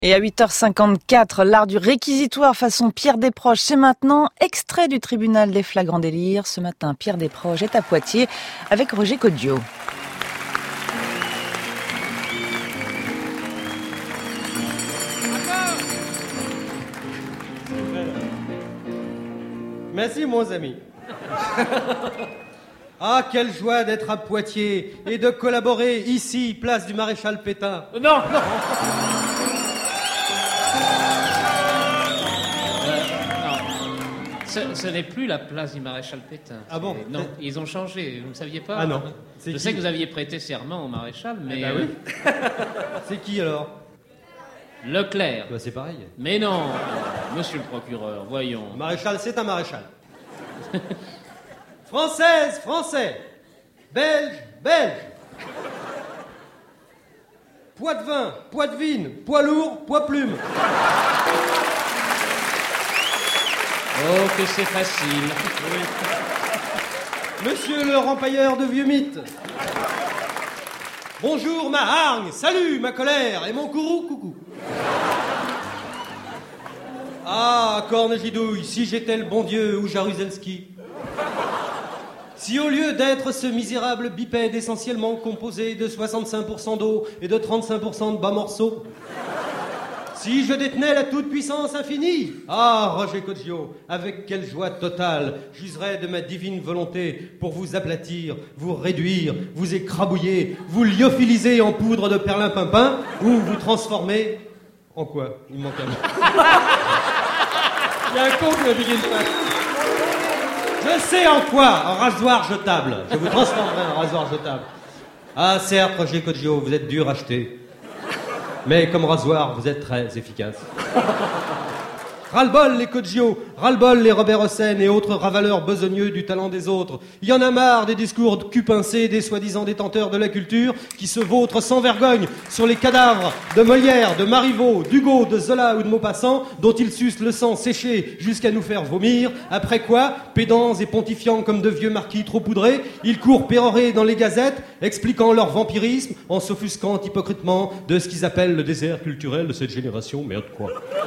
Et à 8h54, l'art du réquisitoire façon Pierre Desproges, c'est maintenant extrait du tribunal des flagrants délires. Ce matin, Pierre Desproges est à Poitiers avec Roger Codiot. Merci, mon ami. Ah, quelle joie d'être à Poitiers et de collaborer ici, place du Maréchal Pétain. Non. Ce n'est plus la place du Maréchal Pétain. Ah bon? Non, ils ont changé, vous ne saviez pas? Ah non. Je sais que vous aviez prêté serment au Maréchal, mais... Eh ben oui. C'est qui alors? Leclerc. Bah, c'est pareil. Mais non, monsieur le procureur, voyons. Maréchal, c'est un maréchal. Française, français. Belge, belge. Poids de vin, poids de vigne, poids lourd, poids plume. Oh, que c'est facile. Oui. Monsieur le rempailleur de vieux mythes. Bonjour ma hargne, salut ma colère et mon courroux coucou. Ah, corne gidouille, si j'étais le bon Dieu ou Jaruzelski. Si au lieu d'être ce misérable bipède essentiellement composé de 65% d'eau et de 35% de bas morceaux, si je détenais la toute-puissance infinie, ah, Roger Codiot, avec quelle joie totale j'userais de ma divine volonté pour vous aplatir, vous réduire, vous écrabouiller, vous lyophiliser en poudre de perlimpinpin ou vous transformer en quoi? Il me manque un mot. Il y a un con qui m'a piqué une patte. Je sais en quoi, en rasoir jetable. Je vous transformerai en rasoir jetable. Ah, certes, Roger Codiot, vous êtes dur à acheter. Mais comme rasoir, vous êtes très efficace. Ras-le-bol les Codiot, ras-le-bol les Robert Hossein et autres ravaleurs besogneux du talent des autres. Il y en a marre des discours de cul-pincés des soi-disant détenteurs de la culture qui se vautrent sans vergogne sur les cadavres de Molière, de Marivaux, d'Hugo, de Zola ou de Maupassant dont ils sucent le sang séché jusqu'à nous faire vomir. Après quoi, pédants et pontifiants comme de vieux marquis trop poudrés, ils courent pérorer dans les gazettes expliquant leur vampirisme en s'offusquant hypocritement de ce qu'ils appellent le désert culturel de cette génération. Merde quoi.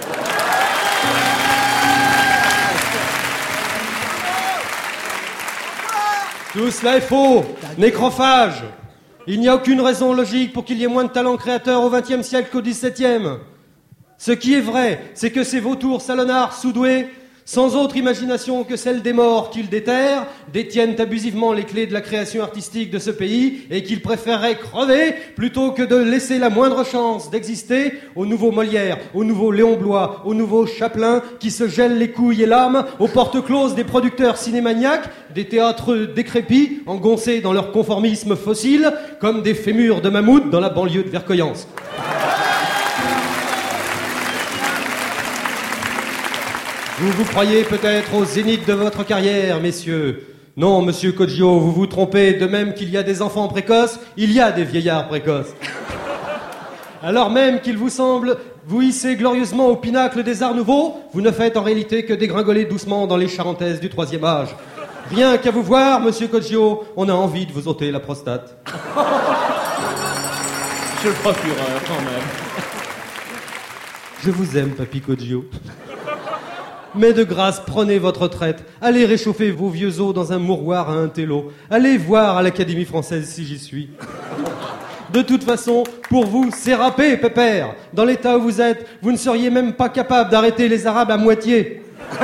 Tout cela est faux, nécrophage. Il n'y a aucune raison logique pour qu'il y ait moins de talents créateurs au XXe siècle qu'au XVIIe. Ce qui est vrai, c'est que ces vautours salonnards sous-doués, sans autre imagination que celle des morts qu'ils déterrent, détiennent abusivement les clés de la création artistique de ce pays et qu'ils préféreraient crever plutôt que de laisser la moindre chance d'exister au nouveau Molière, au nouveau Léon Bloy, au nouveau Chaplin qui se gèlent les couilles et l'âme aux portes closes des producteurs cinémaniaques, des théâtres décrépits, engoncés dans leur conformisme fossile, comme des fémurs de mammouth dans la banlieue de Vercoyance. Vous vous croyez peut-être au zénith de votre carrière, messieurs. Non, monsieur Codiot, vous vous trompez. De même qu'il y a des enfants précoces, il y a des vieillards précoces. Alors même qu'il vous semble vous hisser glorieusement au pinacle des arts nouveaux, vous ne faites en réalité que dégringoler doucement dans les charentaises du troisième âge. Rien qu'à vous voir, monsieur Codiot, on a envie de vous ôter la prostate. Monsieur le procureur, quand même. Je vous aime, papy Codiot. Mais de grâce, prenez votre retraite. Allez réchauffer vos vieux os dans un mouroir à un télo. Allez voir à l'Académie française si j'y suis. De toute façon, pour vous, c'est râpé, pépère. Dans l'état où vous êtes, vous ne seriez même pas capable d'arrêter les Arabes à moitié.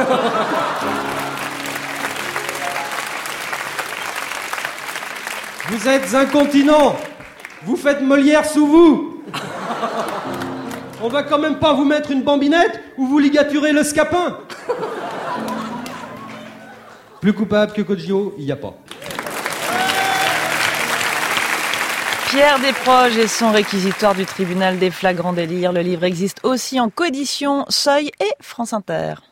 Vous êtes incontinent. Vous faites Molière sous vous. On va quand même pas vous mettre une bambinette ou vous ligaturer le scapin. Plus coupable que Codiot, il n'y a pas. Pierre Desproges et son réquisitoire du tribunal des flagrants délires. Le livre existe aussi en coédition Seuil et France Inter.